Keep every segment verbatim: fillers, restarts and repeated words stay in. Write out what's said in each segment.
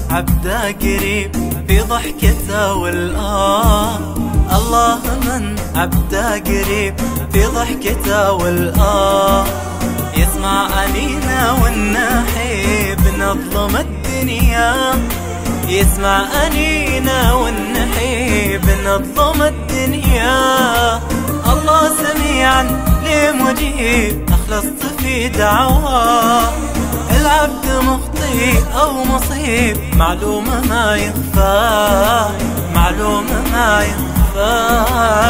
عبده قريب في ضحكته والآه. الله من عبده قريب في ضحكته والآه. يسمع أنينا والنحيب نظلم الدنيا، يسمع أنينا والنحيب نظلم الدنيا. الله سميعا لمجيب أخلصت في دعواه. العبد مخطئ أو مصيب معلومة ما يخفى، معلومة ما يخفى.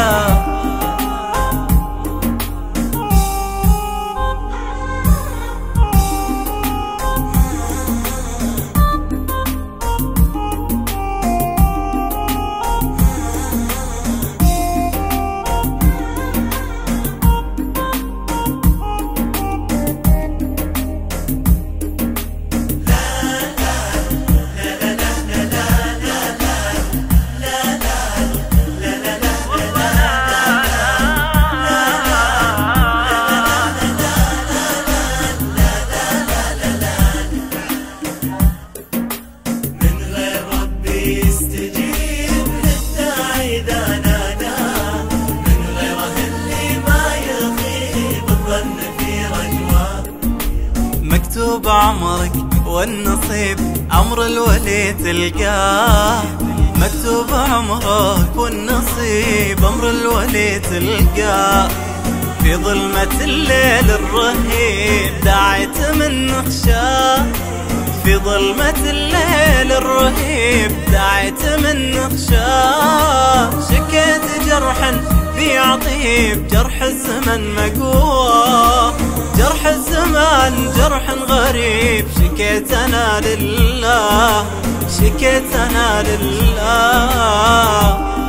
مكتوب عمرك والنصيب عمر الولي تلقاه. مكتوب عمرك والنصيب عمر الولي تلقاه. في ظلمة الليل الرهيب دعيت من خشاه، في ظلمة الليل الرهيب دعيت من خشاه. شكيت جرحا في عطيب جرح الزمن مقواه، جرح الزمان جرح غريب. شكيت أنا لله، شكيت أنا لله.